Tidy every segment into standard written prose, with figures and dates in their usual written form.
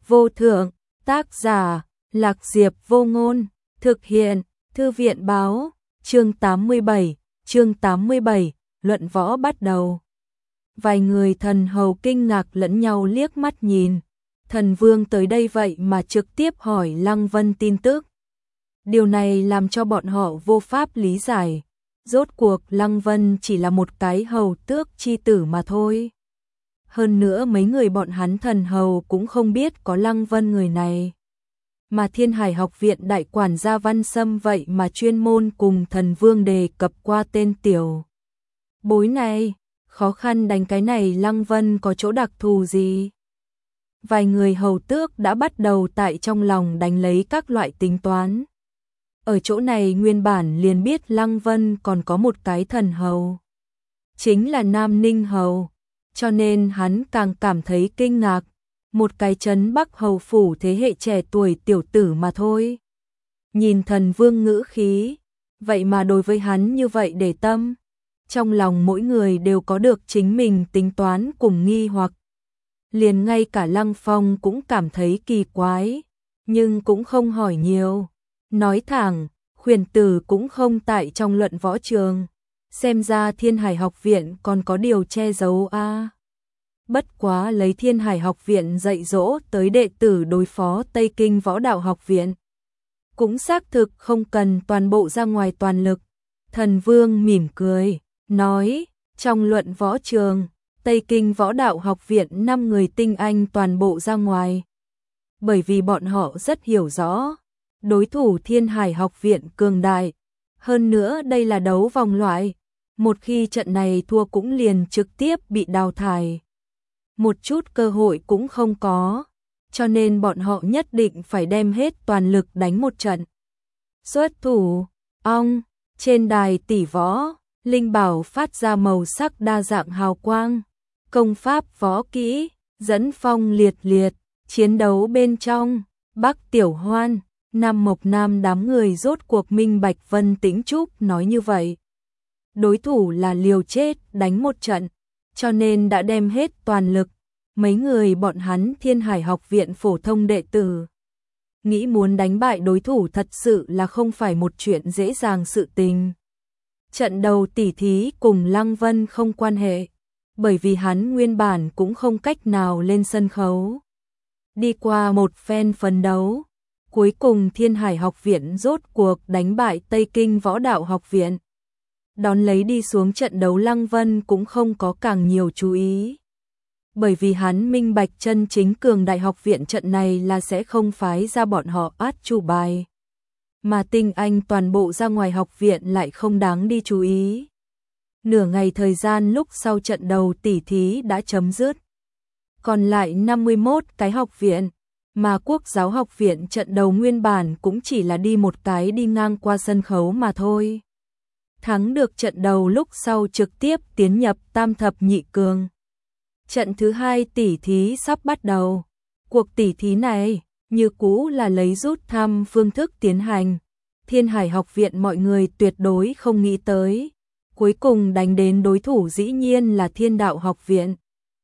vô thượng, tác giả, Lạc Diệp Vô Ngôn, thực hiện, Thư viện báo, chương 87, luận võ bắt đầu. Vài người thần hầu kinh ngạc lẫn nhau liếc mắt nhìn, thần vương tới đây vậy mà trực tiếp hỏi Lăng Vân tin tức. Điều này làm cho bọn họ vô pháp lý giải, rốt cuộc Lăng Vân chỉ là một cái hầu tước chi tử mà thôi. Hơn nữa mấy người bọn hắn thần hầu cũng không biết có Lăng Vân người này. Mà Thiên Hải học viện đại quản gia Văn Sâm vậy mà chuyên môn cùng thần vương đề cập qua tên tiểu bối này, khó khăn đánh cái này Lăng Vân có chỗ đặc thù gì? Vài người hầu tước đã bắt đầu tại trong lòng đánh lấy các loại tính toán. Ở chỗ này nguyên bản liền biết Lăng Vân còn có một cái thần hầu, chính là Nam Ninh hầu, cho nên hắn càng cảm thấy kinh ngạc, một cái trấn Bắc hầu phủ thế hệ trẻ tuổi tiểu tử mà thôi. Nhìn thần vương ngữ khí, vậy mà đối với hắn như vậy để tâm. Trong lòng mỗi người đều có được chính mình tính toán cùng nghi hoặc. Liền ngay cả Lăng Phong cũng cảm thấy kỳ quái, nhưng cũng không hỏi nhiều. Nói thẳng, khuyển tử cũng không tại trong luận võ trường. Xem ra Thiên Hải học viện còn có điều che giấu a. Bất quá lấy Thiên Hải học viện dạy dỗ tới đệ tử đối phó Tây Kinh Võ Đạo học viện, cũng xác thực không cần toàn bộ ra ngoài toàn lực. Thần vương mỉm cười, nói, trong luận võ trường, Tây Kinh Võ Đạo học viện 5 người tinh anh toàn bộ ra ngoài. Bởi vì bọn họ rất hiểu rõ, đối thủ Thiên Hải học viện cường đại. Hơn nữa đây là đấu vòng loại, một khi trận này thua cũng liền trực tiếp bị đào thải. Một chút cơ hội cũng không có, cho nên bọn họ nhất định phải đem hết toàn lực đánh một trận. Xuất thủ, trên đài tỷ võ, linh bảo phát ra màu sắc đa dạng hào quang, công pháp võ kỹ, dẫn phong liệt liệt, chiến đấu bên trong, Bắc Tiểu Hoan, Nam Mộc Nam đám người rốt cuộc minh bạch Vân Tĩnh Trúc nói như vậy. Đối thủ là liều chết đánh một trận, cho nên đã đem hết toàn lực. Mấy người bọn hắn Thiên Hải học viện phổ thông đệ tử, nghĩ muốn đánh bại đối thủ thật sự là không phải một chuyện dễ dàng sự tình. Trận đầu tỉ thí cùng Lăng Vân không quan hệ, bởi vì hắn nguyên bản cũng không cách nào lên sân khấu. Đi qua một phen phấn đấu, cuối cùng Thiên Hải học viện rốt cuộc đánh bại Tây Kinh Võ Đạo học viện. Đón lấy đi xuống trận đấu Lăng Vân cũng không có càng nhiều chú ý. Bởi vì hắn minh bạch chân chính cường đại học viện trận này là sẽ không phái ra bọn họ át chủ bài. Mà tinh anh toàn bộ ra ngoài học viện lại không đáng đi chú ý. Nửa ngày thời gian lúc sau trận đầu tỉ thí đã chấm dứt. Còn lại 51 cái học viện, mà Quốc giáo học viện trận đầu nguyên bản cũng chỉ là đi một cái đi ngang qua sân khấu mà thôi. Thắng được trận đầu lúc sau trực tiếp tiến nhập tam thập nhị cường. Trận thứ hai tỉ thí sắp bắt đầu. Cuộc tỉ thí này, như cũ là lấy rút thăm phương thức tiến hành. Thiên Hải học viện mọi người tuyệt đối không nghĩ tới. Cuối cùng đánh đến đối thủ dĩ nhiên là Thiên Đạo học viện.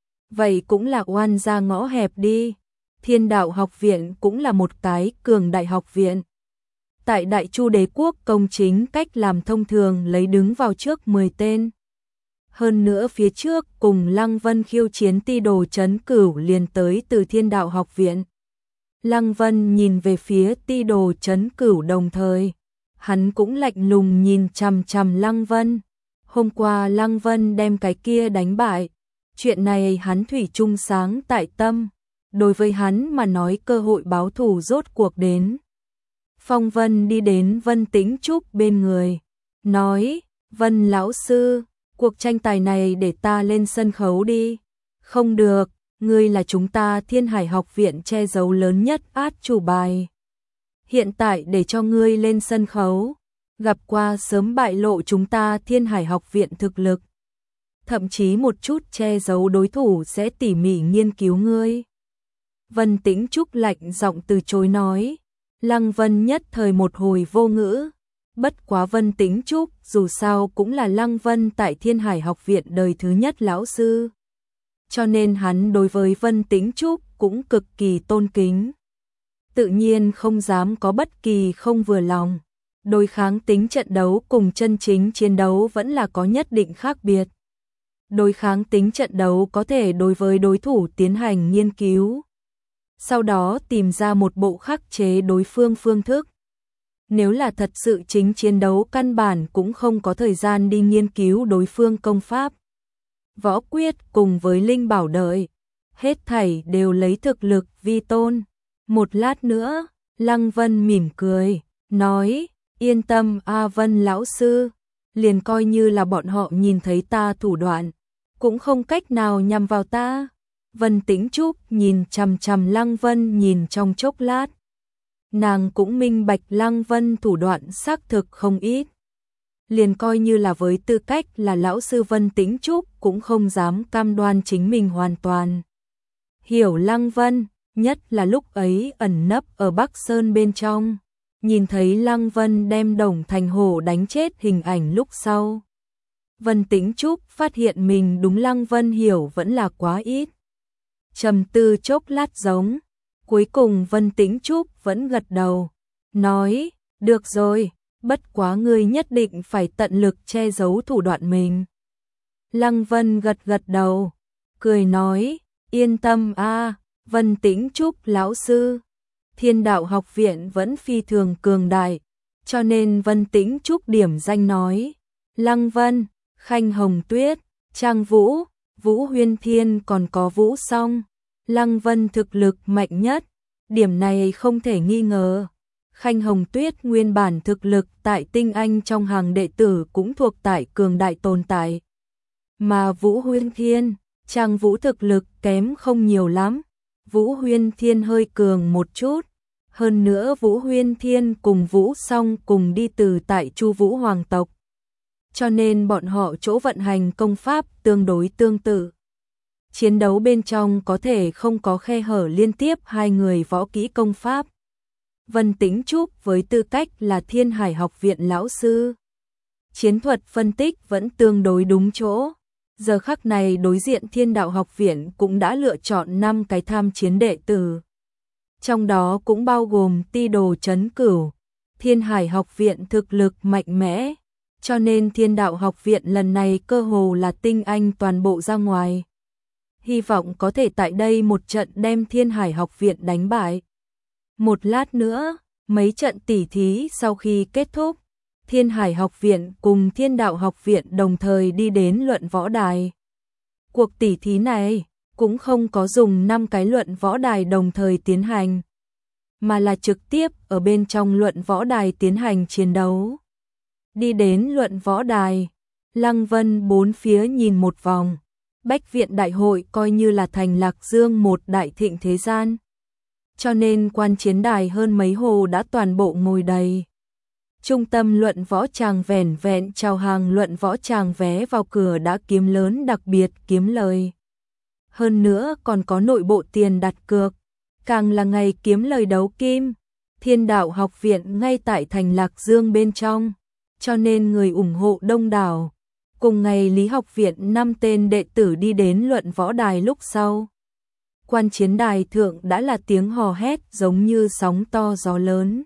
Vậy cũng là oan ra ngõ hẹp đi. Thiên Đạo học viện cũng là một cái cường đại học viện. Tại Đại Chu đế quốc công chính cách làm thông thường lấy đứng vào trước 10 tên. Hơn nữa phía trước cùng Lăng Vân khiêu chiến Ti Đồ Trấn Cửu liền tới từ Thiên Đạo học viện. Lăng Vân nhìn về phía Ti Đồ Trấn Cửu đồng thời, hắn cũng lạnh lùng nhìn chằm chằm Lăng Vân. Hôm qua Lăng Vân đem cái kia đánh bại, chuyện này hắn thủy chung sáng tại tâm. Đối với hắn mà nói cơ hội báo thù rốt cuộc đến. Phong Vân đi đến Vân Tĩnh Trúc bên người, nói, Vân lão sư, cuộc tranh tài này để ta lên sân khấu đi. Không được, ngươi là chúng ta Thiên Hải học viện che giấu lớn nhất át chủ bài. Hiện tại để cho ngươi lên sân khấu, gặp qua sớm bại lộ chúng ta Thiên Hải học viện thực lực. Thậm chí một chút che giấu đối thủ sẽ tỉ mỉ nghiên cứu ngươi. Vân Tĩnh Trúc lạnh giọng từ chối nói. Lăng Vân nhất thời một hồi vô ngữ. Bất quá Vân Tĩnh Trúc dù sao cũng là Lăng Vân tại Thiên Hải học viện đời thứ nhất lão sư. cho nên hắn đối với Vân Tĩnh Trúc cũng cực kỳ tôn kính. Tự nhiên không dám có bất kỳ không vừa lòng. Đối kháng tính trận đấu cùng chân chính chiến đấu vẫn là có nhất định khác biệt. Đối kháng tính trận đấu có thể đối với đối thủ tiến hành nghiên cứu, sau đó tìm ra một bộ khắc chế đối phương phương thức. Nếu là thật sự chính chiến đấu căn bản cũng không có thời gian đi nghiên cứu đối phương công pháp, võ quyết cùng với linh bảo đợi, hết thảy đều lấy thực lực vi tôn. Một lát nữa, Lăng Vân mỉm cười, nói, yên tâm A Vân lão sư, liền coi như là bọn họ nhìn thấy ta thủ đoạn, cũng không cách nào nhằm vào ta. Vân Tĩnh Trúc nhìn chằm chằm Lăng Vân nhìn trong chốc lát. Nàng cũng minh bạch Lăng Vân thủ đoạn xác thực không ít. Liền coi như là với tư cách là lão sư Vân Tĩnh Trúc cũng không dám cam đoan chính mình hoàn toàn hiểu Lăng Vân, nhất là lúc ấy ẩn nấp ở Bắc Sơn bên trong, nhìn thấy Lăng Vân đem Đồng Thành Hổ đánh chết hình ảnh lúc sau. Vân Tĩnh Trúc phát hiện mình đúng Lăng Vân hiểu vẫn là quá ít. Trầm tư chốc lát giống, cuối cùng Vân Tĩnh Trúc vẫn gật đầu, nói, được rồi, bất quá ngươi nhất định phải tận lực che giấu thủ đoạn mình. Lăng Vân gật gật đầu, cười nói, yên tâm a, Vân Tĩnh Trúc lão sư, Thiên Đạo học viện vẫn phi thường cường đại, cho nên Vân Tĩnh Trúc điểm danh nói, Lăng Vân, Khanh Hồng Tuyết, Trang Vũ, Vũ Huyên Thiên còn có Vũ Song, Lăng Vân thực lực mạnh nhất, điểm này không thể nghi ngờ. Khanh Hồng Tuyết nguyên bản thực lực tại tinh anh trong hàng đệ tử cũng thuộc tại cường đại tồn tại. Mà Vũ Huyên Thiên, Trang Vũ thực lực kém không nhiều lắm, Vũ Huyên Thiên hơi cường một chút. Hơn nữa Vũ Huyên Thiên cùng Vũ Song cùng đi từ tại Chu Vũ Hoàng tộc. Cho nên bọn họ chỗ vận hành công pháp tương đối tương tự. Chiến đấu bên trong có thể không có khe hở liên tiếp hai người võ kỹ công pháp. Vân Tĩnh Trúc với tư cách là Thiên Hải học viện lão sư, chiến thuật phân tích vẫn tương đối đúng chỗ. Giờ khắc này đối diện Thiên Đạo học viện cũng đã lựa chọn 5 cái tham chiến đệ tử. Trong đó cũng bao gồm Ti Đồ Trấn Cửu. Thiên Hải học viện thực lực mạnh mẽ, cho nên Thiên Đạo học viện lần này cơ hồ là tinh anh toàn bộ ra ngoài. Hy vọng có thể tại đây một trận đem Thiên Hải học viện đánh bại. Một lát nữa, mấy trận tỉ thí sau khi kết thúc, Thiên Hải học viện cùng Thiên Đạo học viện đồng thời đi đến luận võ đài. Cuộc tỉ thí này cũng không có dùng 5 cái luận võ đài đồng thời tiến hành, mà là trực tiếp ở bên trong luận võ đài tiến hành chiến đấu. Đi đến luận võ đài, Lăng Vân bốn phía nhìn một vòng. Bách viện đại hội coi như là thành Lạc Dương một đại thịnh thế gian, cho nên quan chiến đài hơn mấy hồ đã toàn bộ ngồi đầy. Trung tâm luận võ tràng vẻn vẹn chào hàng luận võ tràng vé vào cửa đã kiếm lớn đặc biệt kiếm lời. Hơn nữa còn có nội bộ tiền đặt cược, càng là ngày kiếm lời đấu kim. Thiên Đạo học viện ngay tại thành Lạc Dương bên trong, cho nên người ủng hộ đông đảo. Cùng ngày Lý học viện 5 tên đệ tử đi đến luận võ đài lúc sau. Quan chiến đài thượng đã là tiếng hò hét giống như sóng to gió lớn.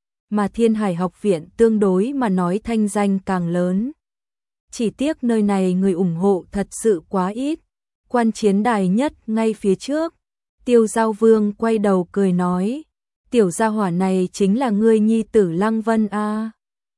Mà Thiên Hải học viện tương đối mà nói thanh danh càng lớn. Chỉ tiếc nơi này người ủng hộ thật sự quá ít. Quan chiến đài nhất ngay phía trước, Tiêu Giao Vương quay đầu cười nói, tiểu gia hỏa này chính là ngươi nhi tử Lăng Vân a.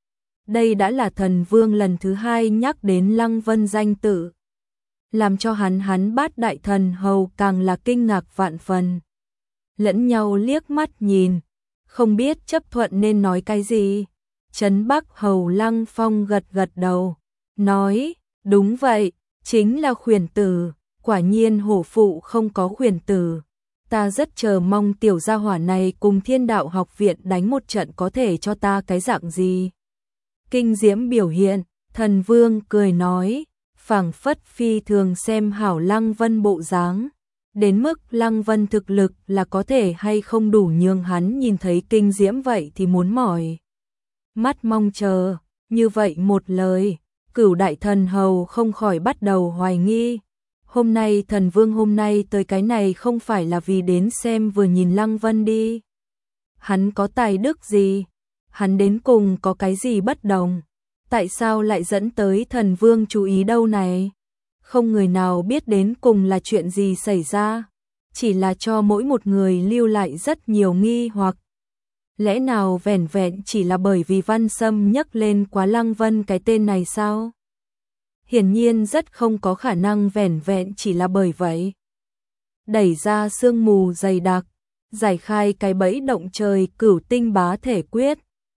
Đây đã là Thần Vương lần thứ 2 nhắc đến Lăng Vân danh tự, làm cho hắn Bát đại thần hầu càng là kinh ngạc vạn phần. Lẫn nhau liếc mắt nhìn, không biết chấp thuận nên nói cái gì. Trấn Bắc hầu Lăng Phong gật gật đầu, nói, đúng vậy, chính là khuyển tử, quả nhiên hổ phụ không có khuyển tử. Ta rất chờ mong tiểu gia hỏa này cùng Thiên Đạo học viện đánh một trận có thể cho ta cái dạng gì. Kinh diễm biểu hiện, Thần Vương cười nói, phảng phất phi thường xem hảo Lăng Vân bộ dáng, đến mức Lăng Vân thực lực là có thể hay không đủ nhường hắn nhìn thấy kinh diễm vậy thì muốn mỏi mắt mong chờ. Như vậy một lời, Cửu đại thần hầu không khỏi bắt đầu hoài nghi, Hôm nay thần vương hôm nay tới cái này không phải là vì đến xem vừa nhìn Lăng Vân đi. Hắn có tài đức gì? Hắn đến cùng có cái gì bất đồng? Tại sao lại dẫn tới thần vương chú ý đâu này? Không người nào biết đến cùng là chuyện gì xảy ra, chỉ là cho mỗi một người lưu lại rất nhiều nghi hoặc. Lẽ nào vẻn vẹn chỉ là bởi vì Văn Sâm nhắc lên quá Lăng Vân cái tên này sao? Hiển nhiên rất không có khả năng vẻn vẹn chỉ là bởi vậy. Đẩy ra sương mù dày đặc, giải khai cái bẫy động trời Cửu Tinh Bá Thể Quyết.